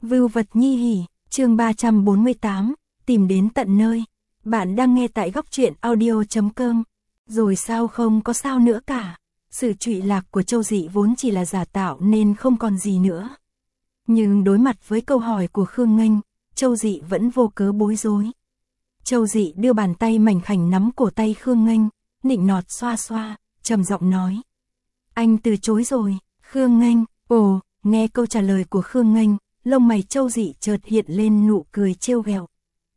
Vưu vật nhi hỉ, chương 348, tìm đến tận nơi. Bạn đang nghe tại góc truyện audio.com. Rồi sao không có sao nữa cả. Sự trụy lạc của Châu Dị vốn chỉ là giả tạo nên không còn gì nữa. Nhưng đối mặt với câu hỏi của Khương Nghênh, Châu Dị vẫn vô cớ bối rối. Châu Dị đưa bàn tay mảnh khảnh nắm cổ tay Khương Nghênh, nịnh nọt xoa xoa, trầm giọng nói. Anh từ chối rồi, Khương Nghênh. Ồ, nghe câu trả lời của Khương Nghênh, lông mày Châu Dị chợt hiện lên nụ cười trêu ghẹo.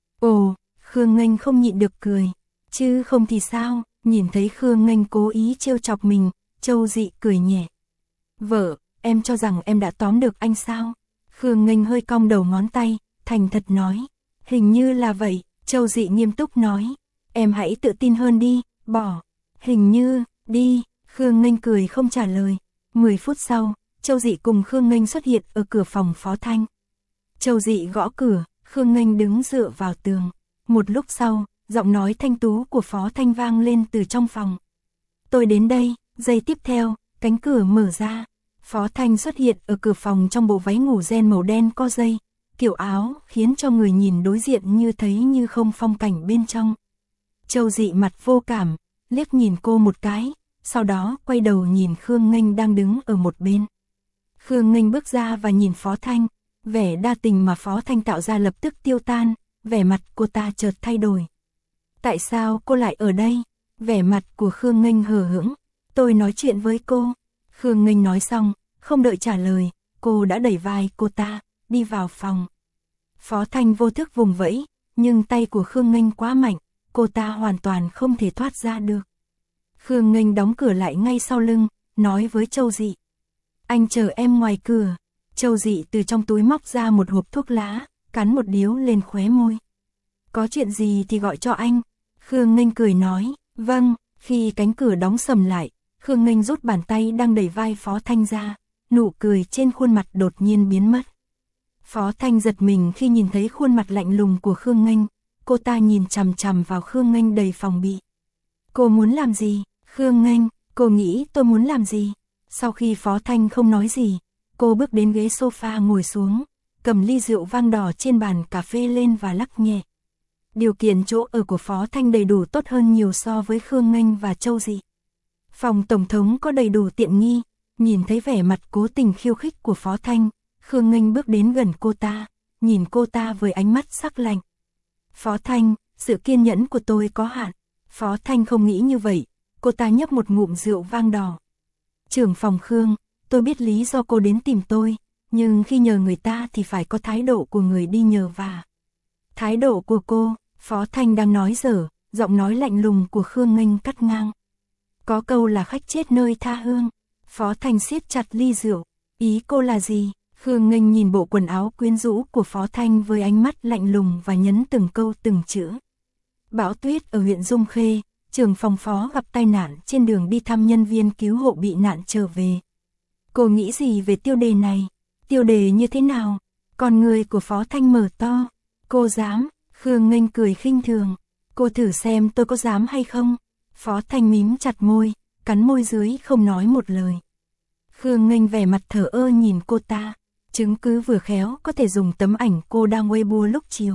Ồ, Khương Nghênh không nhịn được cười, chứ không thì sao? Nhìn thấy Khương Nghênh cố ý trêu chọc mình, Châu Dị cười nhẹ. Vợ, em cho rằng em đã tóm được anh sao? Khương Nghênh hơi cong đầu ngón tay, thành thật nói. Hình như là vậy, Châu Dị nghiêm túc nói. Em hãy tự tin hơn đi, bỏ. Hình như, đi, Khương Nghênh cười không trả lời. 10 phút sau, Châu Dị cùng Khương Nghênh xuất hiện ở cửa phòng Phó Thanh. Châu Dị gõ cửa, Khương Nghênh đứng dựa vào tường. Một lúc sau, giọng nói thanh tú của Phó Thanh vang lên từ trong phòng. Tôi đến đây. Giây tiếp theo, cánh cửa mở ra. Phó Thanh xuất hiện ở cửa phòng trong bộ váy ngủ ren màu đen co dây, kiểu áo khiến cho người nhìn đối diện như thấy như không phong cảnh bên trong. Châu Dị mặt vô cảm, liếc nhìn cô một cái, sau đó quay đầu nhìn Khương Nghênh đang đứng ở một bên. Khương Nghênh bước ra và nhìn Phó Thanh, vẻ đa tình mà Phó Thanh tạo ra lập tức tiêu tan, vẻ mặt cô ta chợt thay đổi. Tại sao cô lại ở đây? Vẻ mặt của Khương Nghênh hờ hững. Tôi nói chuyện với cô. Khương Nghênh nói xong, không đợi trả lời, cô đã đẩy vai cô ta, đi vào phòng. Phó Thanh vô thức vùng vẫy, nhưng tay của Khương Nghênh quá mạnh, cô ta hoàn toàn không thể thoát ra được. Khương Nghênh đóng cửa lại ngay sau lưng, nói với Châu Dị. Anh chờ em ngoài cửa. Châu Dị từ trong túi móc ra một hộp thuốc lá, cắn một điếu lên khóe môi. Có chuyện gì thì gọi cho anh. Khương Nghênh cười nói, vâng. Khi cánh cửa đóng sầm lại, Khương Nghênh rút bàn tay đang đẩy vai Phó Thanh ra, nụ cười trên khuôn mặt đột nhiên biến mất. Phó Thanh giật mình khi nhìn thấy khuôn mặt lạnh lùng của Khương Nghênh, cô ta nhìn chằm chằm vào Khương Nghênh đầy phòng bị. Cô muốn làm gì? Khương Nghênh, cô nghĩ tôi muốn làm gì? Sau khi Phó Thanh không nói gì, cô bước đến ghế sofa ngồi xuống, cầm ly rượu vang đỏ trên bàn cà phê lên và lắc nhẹ. Điều kiện chỗ ở của Phó Thanh đầy đủ tốt hơn nhiều so với Khương Nghênh và Châu Dị. Phòng tổng thống có đầy đủ tiện nghi, nhìn thấy vẻ mặt cố tình khiêu khích của Phó Thanh, Khương Nghênh bước đến gần cô ta, nhìn cô ta với ánh mắt sắc lạnh. Phó Thanh, sự kiên nhẫn của tôi có hạn. Phó Thanh không nghĩ như vậy, cô ta nhấp một ngụm rượu vang đỏ. Trưởng phòng Khương, tôi biết lý do cô đến tìm tôi, nhưng khi nhờ người ta thì phải có thái độ của người đi nhờ và. Thái độ của cô, Phó Thanh đang nói dở, giọng nói lạnh lùng của Khương Nghênh cắt ngang. Có câu là khách chết nơi tha hương. Phó Thanh siết chặt ly rượu. Ý cô là gì? Khương Nghênh nhìn bộ quần áo quyến rũ của Phó Thanh với ánh mắt lạnh lùng và nhấn từng câu từng chữ. Bão tuyết ở huyện Dung Khê, trưởng phòng Phó gặp tai nạn trên đường đi thăm nhân viên cứu hộ bị nạn trở về. Cô nghĩ gì về tiêu đề này? Tiêu đề như thế nào? Con người của Phó Thanh mở to. Cô dám? Khương Nghênh cười khinh thường. Cô thử xem tôi có dám hay không? Phó Thanh mím chặt môi, cắn môi dưới không nói một lời. Khương Nghênh vẻ mặt thờ ơ nhìn cô ta, chứng cứ vừa khéo có thể dùng tấm ảnh cô đang Weibo lúc chiều.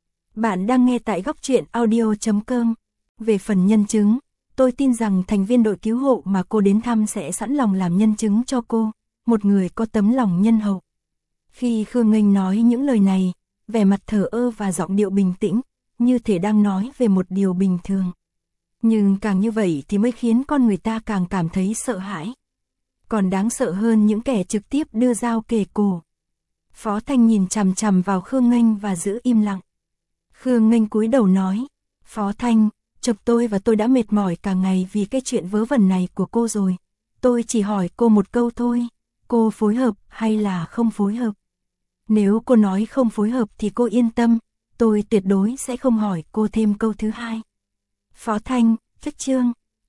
Bạn đang nghe tại góc truyện audio.com. Về phần nhân chứng, tôi tin rằng thành viên đội cứu hộ mà cô đến thăm sẽ sẵn lòng làm nhân chứng cho cô, một người có tấm lòng nhân hậu. Khi Khương Nghênh nói những lời này, vẻ mặt thờ ơ và giọng điệu bình tĩnh, như thể đang nói về một điều bình thường. Nhưng càng như vậy thì mới khiến con người ta càng cảm thấy sợ hãi. Còn đáng sợ hơn những kẻ trực tiếp đưa dao kề cổ. Phó Thanh nhìn chằm chằm vào Khương Nghênh và giữ im lặng. Khương Nghênh cúi đầu nói, Phó Thanh, chọc tôi và tôi đã mệt mỏi cả ngày vì cái chuyện vớ vẩn này của cô rồi. Tôi chỉ hỏi cô một câu thôi, cô phối hợp hay là không phối hợp? Nếu cô nói không phối hợp thì cô yên tâm, tôi tuyệt đối sẽ không hỏi cô thêm câu thứ hai. Phó Thanh, Phách Trương.